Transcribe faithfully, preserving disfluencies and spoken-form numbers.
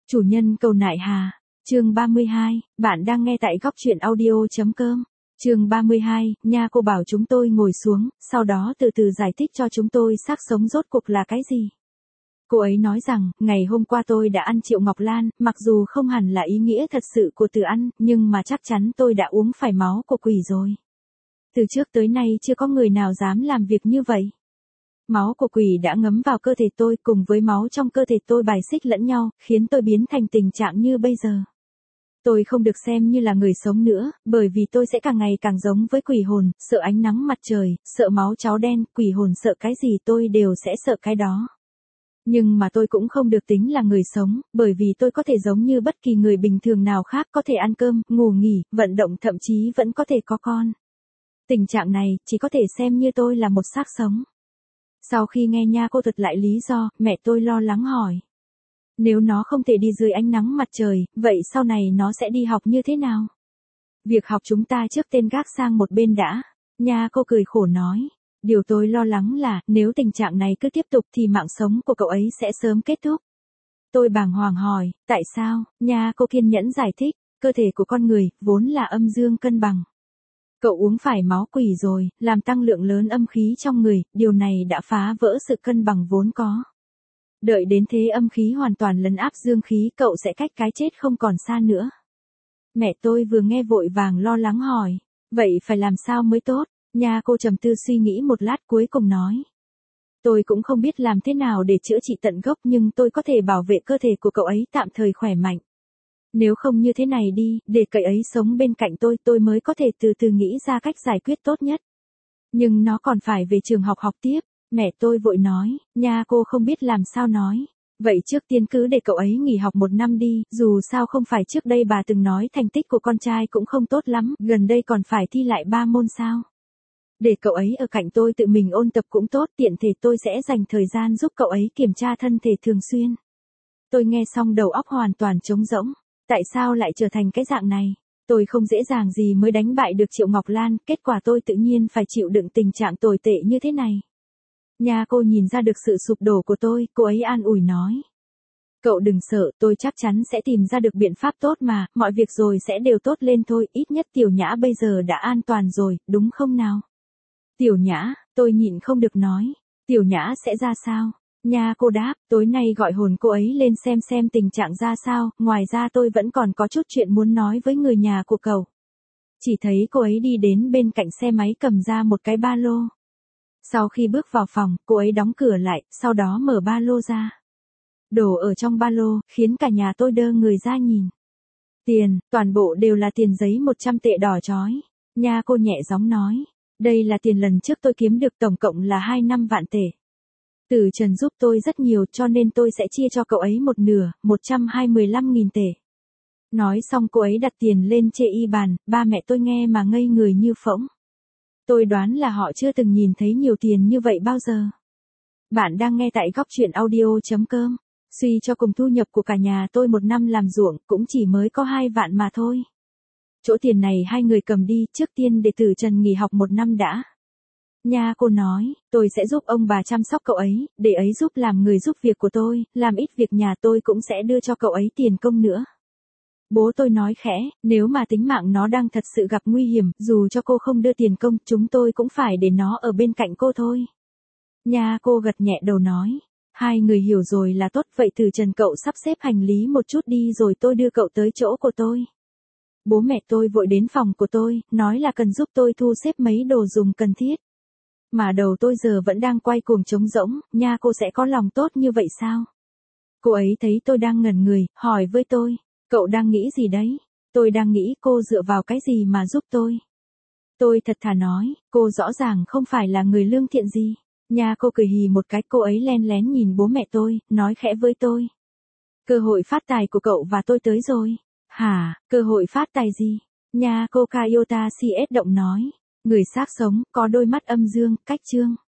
Chủ nhân cầu nại hà. Chương ba mươi hai, bạn đang nghe tại góc truyện audio.com. Chương ba mươi hai, nha cô bảo chúng tôi ngồi xuống, sau đó từ từ giải thích cho chúng tôi xác sống rốt cuộc là cái gì. Cô ấy nói rằng, ngày hôm qua tôi đã ăn Triệu Ngọc Lan, mặc dù không hẳn là ý nghĩa thật sự của từ ăn, nhưng mà chắc chắn tôi đã uống phải máu của quỷ rồi. Từ trước tới nay chưa có người nào dám làm việc như vậy. Máu của quỷ đã ngấm vào cơ thể tôi cùng với máu trong cơ thể tôi bài xích lẫn nhau, khiến tôi biến thành tình trạng như bây giờ. Tôi không được xem như là người sống nữa, bởi vì tôi sẽ càng ngày càng giống với quỷ hồn, sợ ánh nắng mặt trời, sợ máu cháo đen, quỷ hồn sợ cái gì tôi đều sẽ sợ cái đó. Nhưng mà tôi cũng không được tính là người sống, bởi vì tôi có thể giống như bất kỳ người bình thường nào khác, có thể ăn cơm, ngủ nghỉ, vận động, thậm chí vẫn có thể có con. Tình trạng này chỉ có thể xem như tôi là một xác sống. Sau khi nghe nha cô thuật lại lý do, mẹ tôi lo lắng hỏi. Nếu nó không thể đi dưới ánh nắng mặt trời, vậy sau này nó sẽ đi học như thế nào? Việc học chúng ta trước tên gác sang một bên đã. Nha cô cười khổ nói. Điều tôi lo lắng là, nếu tình trạng này cứ tiếp tục thì mạng sống của cậu ấy sẽ sớm kết thúc. Tôi bàng hoàng hỏi, tại sao? Nha cô kiên nhẫn giải thích, cơ thể của con người, vốn là âm dương cân bằng. Cậu uống phải máu quỷ rồi, làm tăng lượng lớn âm khí trong người, điều này đã phá vỡ sự cân bằng vốn có. Đợi đến thế âm khí hoàn toàn lấn áp dương khí, cậu sẽ cách cái chết không còn xa nữa. Mẹ tôi vừa nghe vội vàng lo lắng hỏi, vậy phải làm sao mới tốt? Nha cô trầm tư suy nghĩ một lát cuối cùng nói. Tôi cũng không biết làm thế nào để chữa trị tận gốc, nhưng tôi có thể bảo vệ cơ thể của cậu ấy tạm thời khỏe mạnh. Nếu không như thế này đi, để cậu ấy sống bên cạnh tôi, tôi mới có thể từ từ nghĩ ra cách giải quyết tốt nhất. Nhưng nó còn phải về trường học học tiếp. Mẹ tôi vội nói, nha cô không biết làm sao nói. Vậy trước tiên cứ để cậu ấy nghỉ học một năm đi, dù sao không phải trước đây bà từng nói thành tích của con trai cũng không tốt lắm, gần đây còn phải thi lại ba môn sao. Để cậu ấy ở cạnh tôi tự mình ôn tập cũng tốt, tiện thể tôi sẽ dành thời gian giúp cậu ấy kiểm tra thân thể thường xuyên. Tôi nghe xong đầu óc hoàn toàn trống rỗng. Tại sao lại trở thành cái dạng này? Tôi không dễ dàng gì mới đánh bại được Triệu Ngọc Lan, kết quả tôi tự nhiên phải chịu đựng tình trạng tồi tệ như thế này. Nha cô nhìn ra được sự sụp đổ của tôi, cô ấy an ủi nói. Cậu đừng sợ, tôi chắc chắn sẽ tìm ra được biện pháp tốt mà, mọi việc rồi sẽ đều tốt lên thôi, ít nhất Tiểu Nhã bây giờ đã an toàn rồi, đúng không nào? Tiểu Nhã, tôi nhịn không được nói, Tiểu Nhã sẽ ra sao? Nha cô đáp, tối nay gọi hồn cô ấy lên xem xem tình trạng ra sao, ngoài ra tôi vẫn còn có chút chuyện muốn nói với người nhà của cậu. Chỉ thấy cô ấy đi đến bên cạnh xe máy cầm ra một cái ba lô. Sau khi bước vào phòng, cô ấy đóng cửa lại, sau đó mở ba lô ra. Đồ ở trong ba lô, khiến cả nhà tôi đơ người ra nhìn. Tiền, toàn bộ đều là tiền giấy một trăm tệ đỏ chói. Nha cô nhẹ giọng nói, đây là tiền lần trước tôi kiếm được, tổng cộng là hai năm vạn tệ. Từ Trần giúp tôi rất nhiều cho nên tôi sẽ chia cho cậu ấy một nửa, một trăm hai mươi lăm nghìn tệ. Nói xong cô ấy đặt tiền lên chê y bàn, ba mẹ tôi nghe mà ngây người như phỗng. Tôi đoán là họ chưa từng nhìn thấy nhiều tiền như vậy bao giờ. Bạn đang nghe tại góc truyện audio.com. Suy cho cùng thu nhập của cả nhà tôi một năm làm ruộng cũng chỉ mới có hai vạn mà thôi. Chỗ tiền này hai người cầm đi, trước tiên để Tử Trần nghỉ học một năm đã. Nha cô nói, tôi sẽ giúp ông bà chăm sóc cậu ấy, để ấy giúp làm người giúp việc của tôi, làm ít việc nhà tôi cũng sẽ đưa cho cậu ấy tiền công nữa. Bố tôi nói khẽ, nếu mà tính mạng nó đang thật sự gặp nguy hiểm, dù cho cô không đưa tiền công, chúng tôi cũng phải để nó ở bên cạnh cô thôi. Nha cô gật nhẹ đầu nói, hai người hiểu rồi là tốt, vậy Từ Trần cậu sắp xếp hành lý một chút đi rồi tôi đưa cậu tới chỗ của tôi. Bố mẹ tôi vội đến phòng của tôi, nói là cần giúp tôi thu xếp mấy đồ dùng cần thiết. Mà đầu tôi giờ vẫn đang quay cuồng trống rỗng, nha cô sẽ có lòng tốt như vậy sao? Cô ấy thấy tôi đang ngẩn người, hỏi với tôi, cậu đang nghĩ gì đấy? Tôi đang nghĩ cô dựa vào cái gì mà giúp tôi? Tôi thật thà nói, cô rõ ràng không phải là người lương thiện gì. Nha cô cười hì một cái, cô ấy len lén nhìn bố mẹ tôi, nói khẽ với tôi. Cơ hội phát tài của cậu và tôi tới rồi. Hả, cơ hội phát tài gì? Nha cô Kayota xê ét động nói. Người xác sống, có đôi mắt âm dương, cách trương.